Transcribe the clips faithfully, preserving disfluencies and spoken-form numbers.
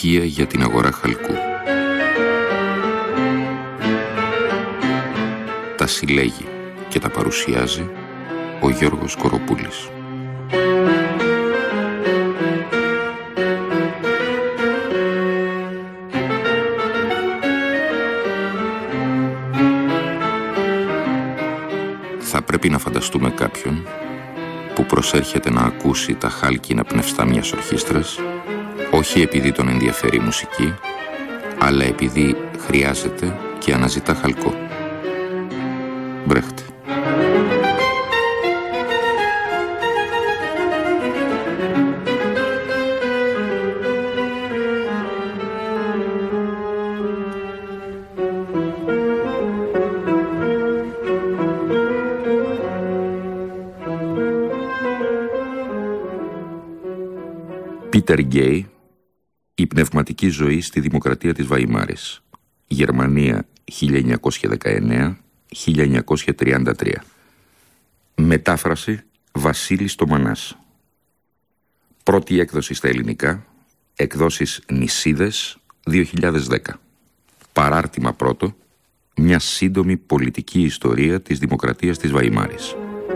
στοιχεία για την αγορά χαλκού. Τα συλλέγει και τα παρουσιάζει ο Γιώργος Κοροπούλης. Θα πρέπει να φανταστούμε κάποιον που προσέρχεται να ακούσει τα χάλκινα πνευστά μιας ορχήστρας, όχι επειδή τον ενδιαφέρει η μουσική, αλλά επειδή χρειάζεται και αναζητά χαλκό. Μπρέχτ. Πίτερ Γκέι, η πνευματική ζωή στη Δημοκρατία της Βαϊμάρης, Γερμανία χίλια εννιακόσια δεκαεννέα με χίλια εννιακόσια τριάντα τρία. Μετάφραση Βασίλης Τομανάς. Πρώτη έκδοση στα ελληνικά, εκδόσεις Νησίδες δύο χιλιάδες δέκα. Παράρτημα πρώτο, μια σύντομη πολιτική ιστορία της Δημοκρατίας της Βαϊμάρης.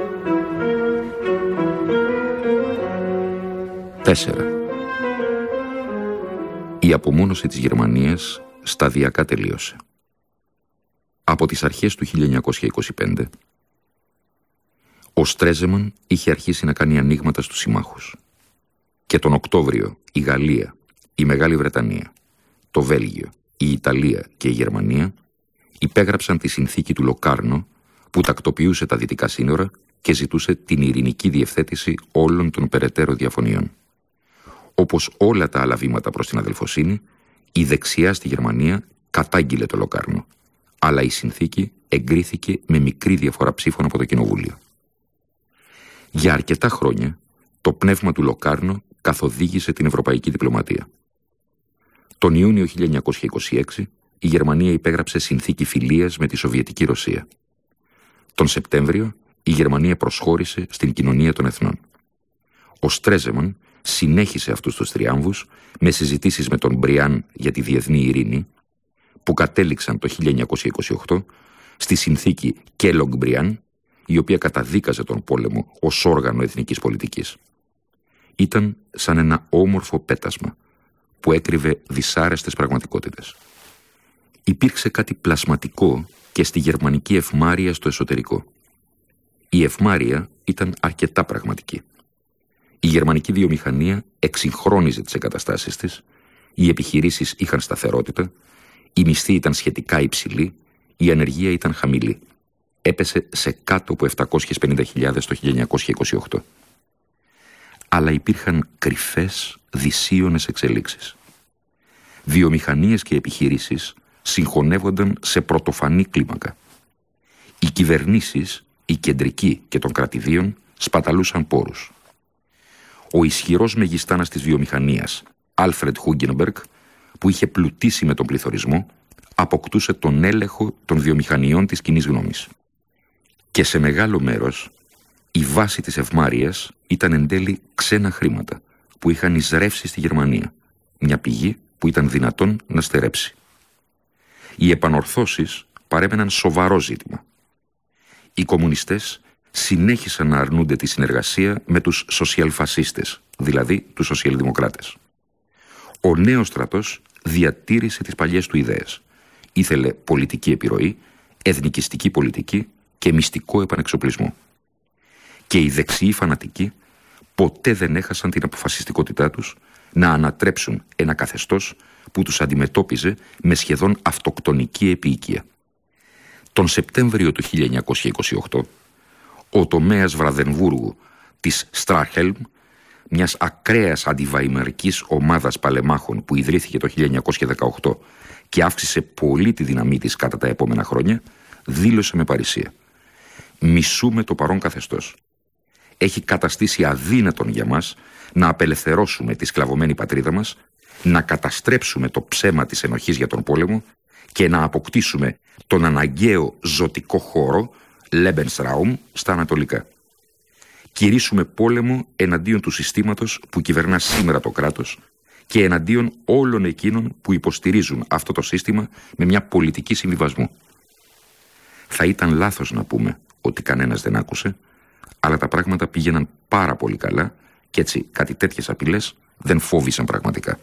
τέσσερα. Η απομόνωση της Γερμανίας σταδιακά τελείωσε. Από τις αρχές του χίλια εννιακόσια είκοσι πέντε, ο Στρέζεμαν είχε αρχίσει να κάνει ανοίγματα στους συμμάχους. Και τον Οκτώβριο η Γαλλία, η Μεγάλη Βρετανία, το Βέλγιο, η Ιταλία και η Γερμανία υπέγραψαν τη συνθήκη του Λοκάρνο που τακτοποιούσε τα δυτικά σύνορα και ζητούσε την ειρηνική διευθέτηση όλων των περαιτέρω διαφωνιών. Όπως όλα τα άλλα βήματα προς την αδελφοσύνη, η δεξιά στη Γερμανία κατάγγειλε το Λοκάρνο, αλλά η συνθήκη εγκρίθηκε με μικρή διαφορά ψήφων από το Κοινοβούλιο. Για αρκετά χρόνια, το πνεύμα του Λοκάρνο καθοδήγησε την ευρωπαϊκή διπλωματία. Τον Ιούνιο χίλια εννιακόσια είκοσι έξι, η Γερμανία υπέγραψε συνθήκη φιλίας με τη Σοβιετική Ρωσία. Τον Σεπτέμβριο, η Γερμανία προσχώρησε στην Κοινωνία των Εθνών. Ο Στρέζεμαν συνέχισε αυτούς τους τριάμβους με συζητήσεις με τον Μπριάν για τη διεθνή ειρήνη, που κατέληξαν το χίλια εννιακόσια είκοσι οκτώ στη συνθήκη Κέλογκ-Μπριάν, η οποία καταδίκαζε τον πόλεμο ως όργανο εθνικής πολιτικής. Ήταν σαν ένα όμορφο πέτασμα που έκρυβε δυσάρεστες πραγματικότητες. Υπήρξε κάτι πλασματικό και στη γερμανική ευμάρεια στο εσωτερικό. Η ευμάρεια ήταν αρκετά πραγματική. Η γερμανική βιομηχανία εξυγχρόνιζε τις εγκαταστάσεις της, οι επιχειρήσεις είχαν σταθερότητα, η μισθή ήταν σχετικά υψηλή, η ανεργία ήταν χαμηλή. Έπεσε σε κάτω από επτακόσιες πενήντα χιλιάδες το χίλια εννιακόσια είκοσι οκτώ. Αλλά υπήρχαν κρυφές, δυσίωνες εξελίξεις. Βιομηχανίες και επιχειρήσεις συγχωνεύονταν σε πρωτοφανή κλίμακα. Οι κυβερνήσεις, οι κεντρικοί και των κρατηδίων, σπαταλούσαν πόρους. Ο ισχυρός μεγιστάνας της βιομηχανίας, Άλφρεντ Χούγκενμπεργκ, που είχε πλουτίσει με τον πληθωρισμό, αποκτούσε τον έλεγχο των βιομηχανιών της κοινής γνώμης. Και σε μεγάλο μέρος, η βάση της ευμάρειας ήταν εν τέλει ξένα χρήματα που είχαν εισρεύσει στη Γερμανία, μια πηγή που ήταν δυνατόν να στερέψει. Οι επανορθώσεις παρέμεναν σοβαρό ζήτημα. Οι κομμουνιστές συνέχισαν να αρνούνται τη συνεργασία με τους σοσιαλφασίστες, δηλαδή τους σοσιαλδημοκράτες. Ο νέος στρατός διατήρησε τις παλιές του ιδέες. Ήθελε πολιτική επιρροή, εθνικιστική πολιτική και μυστικό επανεξοπλισμό. Και οι δεξιοί φανατικοί ποτέ δεν έχασαν την αποφασιστικότητά τους να ανατρέψουν ένα καθεστώς που τους αντιμετώπιζε με σχεδόν αυτοκτονική επίοικια. Τον Σεπτέμβριο του χίλια εννιακόσια είκοσι οκτώ, ο τομέας Βραδενβούργου της Στράχελμ, μιας ακραίας αντιβαϊμαρικής ομάδας παλεμάχων που ιδρύθηκε το χίλια εννιακόσια δεκαοκτώ και αύξησε πολύ τη δύναμή της κατά τα επόμενα χρόνια, δήλωσε με παρησία: «Μισούμε το παρόν καθεστώς. Έχει καταστήσει αδύνατον για μας να απελευθερώσουμε τη σκλαβωμένη πατρίδα μας, να καταστρέψουμε το ψέμα της ενοχής για τον πόλεμο και να αποκτήσουμε τον αναγκαίο ζωτικό χώρο Lebensraum στα ανατολικά. Κηρύσουμε πόλεμο εναντίον του συστήματος που κυβερνά σήμερα το κράτος και εναντίον όλων εκείνων που υποστηρίζουν αυτό το σύστημα με μια πολιτική συμβιβασμού. Θα ήταν λάθος να πούμε ότι κανένας δεν άκουσε, αλλά τα πράγματα πήγαιναν πάρα πολύ καλά και έτσι κάτι τέτοιες απειλές δεν φόβησαν πραγματικά.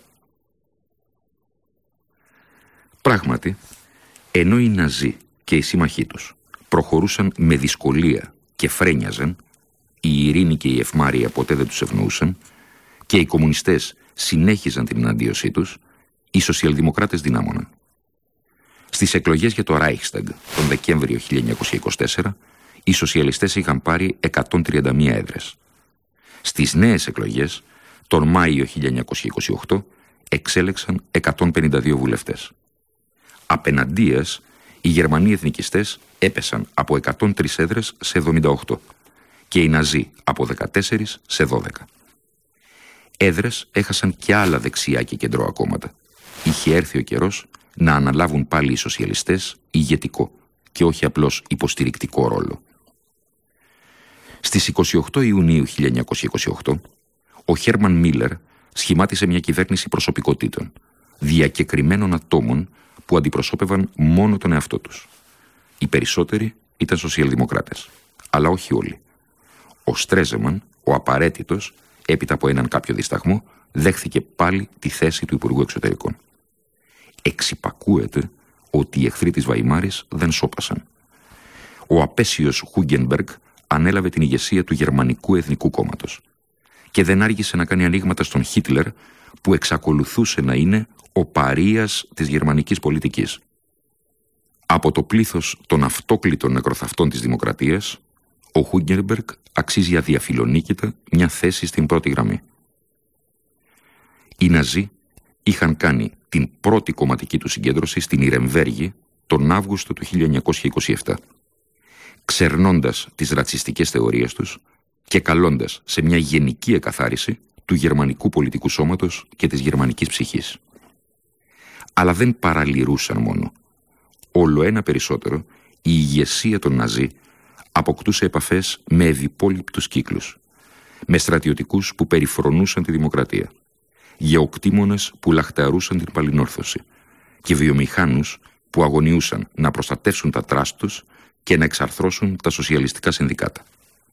Πράγματι, ενώ οι Ναζί και οι σύμμαχοί τους προχωρούσαν με δυσκολία και φρένιαζαν, η ειρήνη και η ευμάρεια ποτέ δεν τους ευνοούσαν και οι κομμουνιστές συνέχιζαν την εναντίωσή τους, οι σοσιαλδημοκράτες δυνάμωναν. Στις εκλογές για το Reichstag τον Δεκέμβριο χίλια εννιακόσια είκοσι τέσσερα, οι σοσιαλιστές είχαν πάρει εκατόν τριάντα μία έδρες. Στις νέες εκλογές, τον Μάιο χίλια εννιακόσια είκοσι οκτώ, εξέλεξαν εκατόν πενήντα δύο βουλευτές. Απεναντίας, οι Γερμανοί εθνικιστές έπεσαν από εκατόν τρεις έδρες σε εβδομήντα οκτώ και οι Ναζί από δεκατέσσερα σε δώδεκα. Έδρες έχασαν και άλλα δεξιά και κεντρώα κόμματα. Είχε έρθει ο καιρός να αναλάβουν πάλι οι σοσιαλιστές ηγετικό και όχι απλώς υποστηρικτικό ρόλο. Στις είκοσι οκτώ Ιουνίου χίλια εννιακόσια είκοσι οκτώ, ο Χέρμαν Μίλερ σχημάτισε μια κυβέρνηση προσωπικότητων, διακεκριμένων ατόμων που αντιπροσώπευαν μόνο τον εαυτό τους. Οι περισσότεροι ήταν σοσιαλδημοκράτες, αλλά όχι όλοι. Ο Στρέζεμαν, ο απαραίτητος, έπειτα από έναν κάποιο δισταγμό, δέχθηκε πάλι τη θέση του Υπουργού Εξωτερικών. Εξυπακούεται ότι οι εχθροί της Βαϊμάρης δεν σώπασαν. Ο απέσιος Χούγκενμπεργκ ανέλαβε την ηγεσία του Γερμανικού Εθνικού Κόμματος και δεν άργησε να κάνει ανοίγματα στον Χίτλερ, που εξακολουθούσε να είναι ο παρείας της γερμανικής πολιτικής. Από το πλήθος των αυτόκλητων νεκροθαυτών της δημοκρατίας, ο Χούγκενμπεργκ αξίζει αδιαφιλονίκητα μια θέση στην πρώτη γραμμή. Οι Ναζί είχαν κάνει την πρώτη κομματική του συγκέντρωση στην Ιρεμβέργη τον Αύγουστο του χίλια εννιακόσια είκοσι επτά, ξερνώντας τις ρατσιστικές θεωρίες τους και καλώντας σε μια γενική εκαθάριση του γερμανικού πολιτικού σώματος και της γερμανικής ψυχής. Αλλά δεν παραλυρούσαν μόνο. Όλο ένα περισσότερο η ηγεσία των Ναζί αποκτούσε επαφές με ευυπόλοιπτους κύκλους, με στρατιωτικούς που περιφρονούσαν τη δημοκρατία, γεωκτήμονες που λαχταρούσαν την παλινόρθωση και βιομηχάνους που αγωνιούσαν να προστατεύσουν τα τράστ τους και να εξαρθρώσουν τα σοσιαλιστικά συνδικάτα.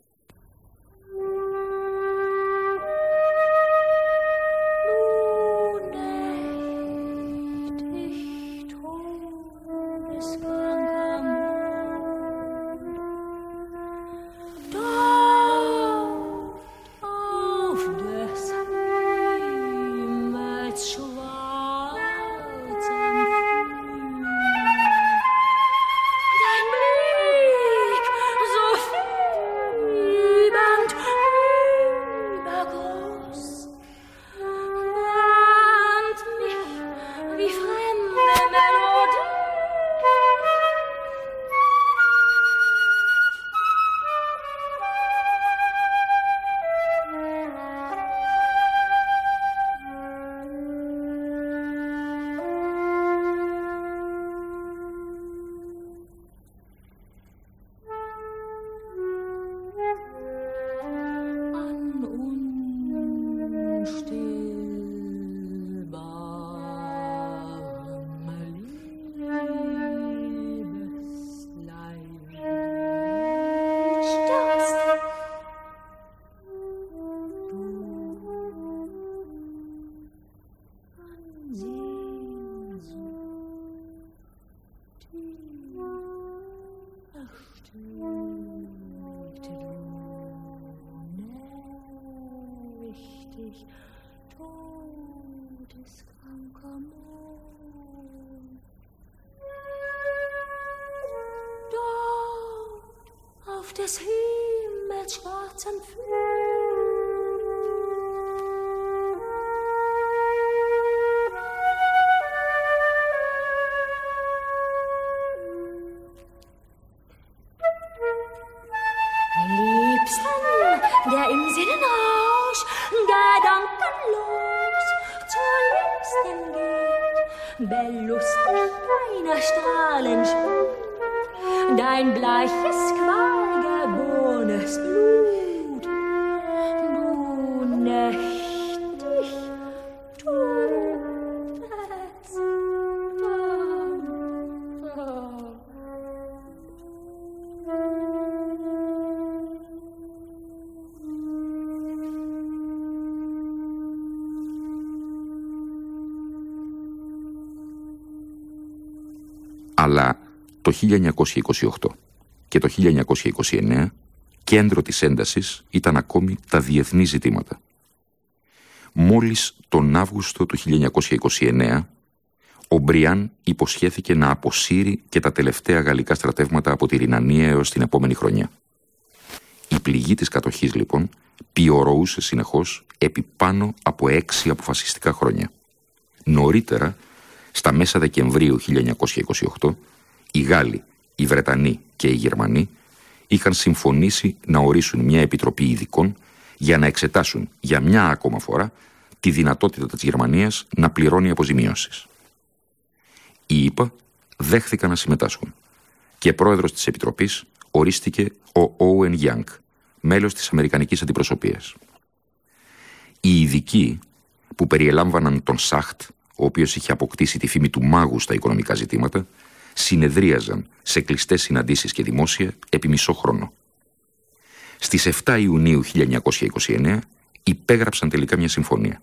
Des Himmels schwarzen Liebsten, der im Sinnenrausch gedankenlos zur Liebsten geht, belustig deiner Strahlen Schwert, dein bleiches qualgeborenes Blut, du nächtig, du Αλλά το χίλια εννιακόσια είκοσι οκτώ και το χίλια εννιακόσια είκοσι εννέα κέντρο της έντασης ήταν ακόμη τα διεθνή ζητήματα. Μόλις τον Αύγουστο του χίλια εννιακόσια είκοσι εννέα ο Μπριάν υποσχέθηκε να αποσύρει και τα τελευταία γαλλικά στρατεύματα από τη Ρινανία έως την επόμενη χρονιά. Η πληγή της κατοχής, λοιπόν, πιωροούσε συνεχώς επί πάνω από έξι αποφασιστικά χρόνια. Νωρίτερα, στα μέσα Δεκεμβρίου χίλια εννιακόσια είκοσι οκτώ, οι Γάλλοι, οι Βρετανοί και οι Γερμανοί είχαν συμφωνήσει να ορίσουν μια επιτροπή ειδικών για να εξετάσουν για μια ακόμα φορά τη δυνατότητα της Γερμανίας να πληρώνει αποζημιώσεις. Οι ΗΠΑ δέχθηκαν να συμμετάσχουν και πρόεδρος της Επιτροπής ορίστηκε ο Όουεν Γιάνγκ, μέλος της Αμερικανικής Αντιπροσωπείας. Οι ειδικοί, που περιελάμβαναν τον Σάχτ, ο οποίος είχε αποκτήσει τη φήμη του μάγου στα οικονομικά ζητήματα, συνεδρίαζαν σε κλειστές συναντήσεις και δημόσια επί μισό χρόνο. Στις εφτά Ιουνίου χίλια εννιακόσια είκοσι εννέα υπέγραψαν τελικά μια συμφωνία.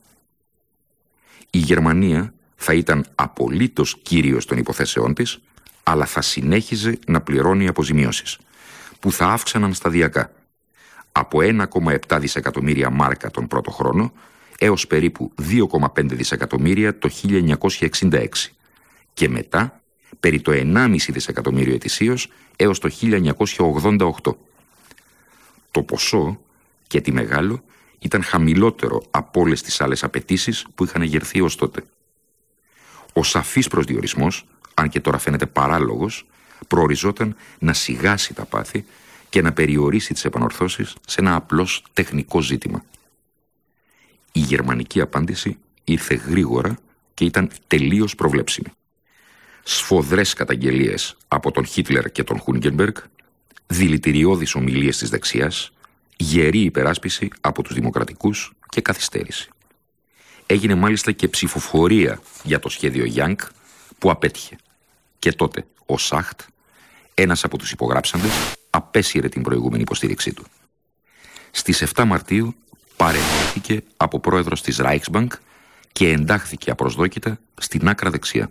Η Γερμανία θα ήταν απολύτως κύριος των υποθέσεών της, αλλά θα συνέχιζε να πληρώνει αποζημιώσεις, που θα αύξαναν σταδιακά από ένα κόμμα επτά δισεκατομμύρια μάρκα τον πρώτο χρόνο έως περίπου δύο κόμμα πέντε δισεκατομμύρια το χίλια εννιακόσια εξήντα έξι και μετά περί το ενάμιση δισεκατομμύριο ετησίως έως το χίλια εννιακόσια ογδόντα οκτώ. Το ποσό, και τι μεγάλο, ήταν χαμηλότερο από όλες τις άλλες απαιτήσεις που είχαν εγερθεί ως τότε. Ο σαφής προσδιορισμός, αν και τώρα φαίνεται παράλογος, προοριζόταν να σιγάσει τα πάθη και να περιορίσει τις επανορθώσεις σε ένα απλώς τεχνικό ζήτημα. Η γερμανική απάντηση ήρθε γρήγορα και ήταν τελείως προβλέψιμη. Σφοδρές καταγγελίες από τον Χίτλερ και τον Χούνγκενμπεργκ, δηλητηριώδεις ομιλίες της δεξιάς, γερή υπεράσπιση από τους δημοκρατικούς και καθυστέρηση. Έγινε μάλιστα και ψηφοφορία για το σχέδιο Γιάνγκ που απέτυχε. Και τότε ο Σάχτ, ένας από τους υπογράψαντες, απέσυρε την προηγούμενη υποστήριξή του. Στις εφτά Μαρτίου παραιτήθηκε από πρόεδρος της Reichsbank και εντάχθηκε απροσδόκητα στην άκρα δεξιά.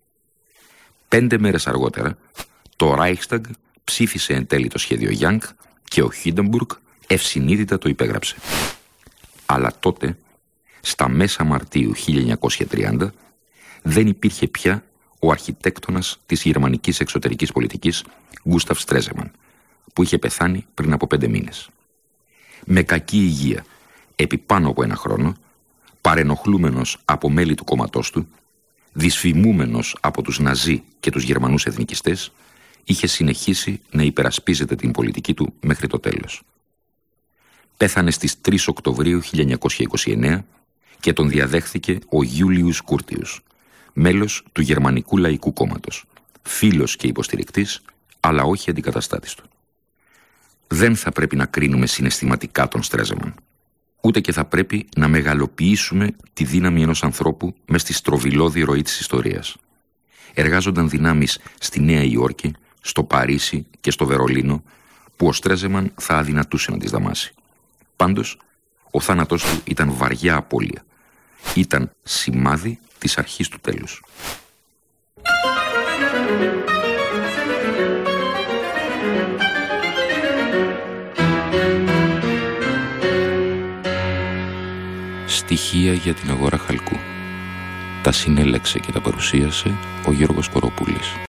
Πέντε μέρες αργότερα, το Reichstag ψήφισε εν τέλει το σχέδιο Γιάνγκ και ο Χίντεμπουργκ ευσυνείδητα το υπέγραψε. Αλλά τότε, στα μέσα Μαρτίου χίλια εννιακόσια τριάντα, δεν υπήρχε πια ο αρχιτέκτονας της γερμανικής εξωτερικής πολιτικής, Γκούσταφ Στρέζεμαν, που είχε πεθάνει πριν από πέντε μήνες. Με κακή υγεία, επί πάνω από ένα χρόνο, παρενοχλούμενος από μέλη του κόμματός του, δυσφημούμενος από τους Ναζί και τους Γερμανούς εθνικιστές, είχε συνεχίσει να υπερασπίζεται την πολιτική του μέχρι το τέλος. Πέθανε στις τρεις Οκτωβρίου χίλια εννιακόσια είκοσι εννέα και τον διαδέχθηκε ο Γιούλιους Κούρτιους, μέλος του Γερμανικού Λαϊκού Κόμματος, φίλος και υποστηρικτής, αλλά όχι αντικαταστάτης του. Δεν θα πρέπει να κρίνουμε συναισθηματικά τον Στρέζεμαν, ούτε και θα πρέπει να μεγαλοποιήσουμε τη δύναμη ενός ανθρώπου μες στη στροβιλώδη ροή της ιστορίας. Εργάζονταν δυνάμεις στη Νέα Υόρκη, στο Παρίσι και στο Βερολίνο, που ο Στρέζεμαν θα αδυνατούσε να τις δαμάσει. Πάντως, ο θάνατός του ήταν βαριά απώλεια. Ήταν σημάδι της αρχής του τέλους. Στοιχεία για την αγορά χαλκού. Τα συνέλεξε και τα παρουσίασε ο Γιώργος Κοροπούλης.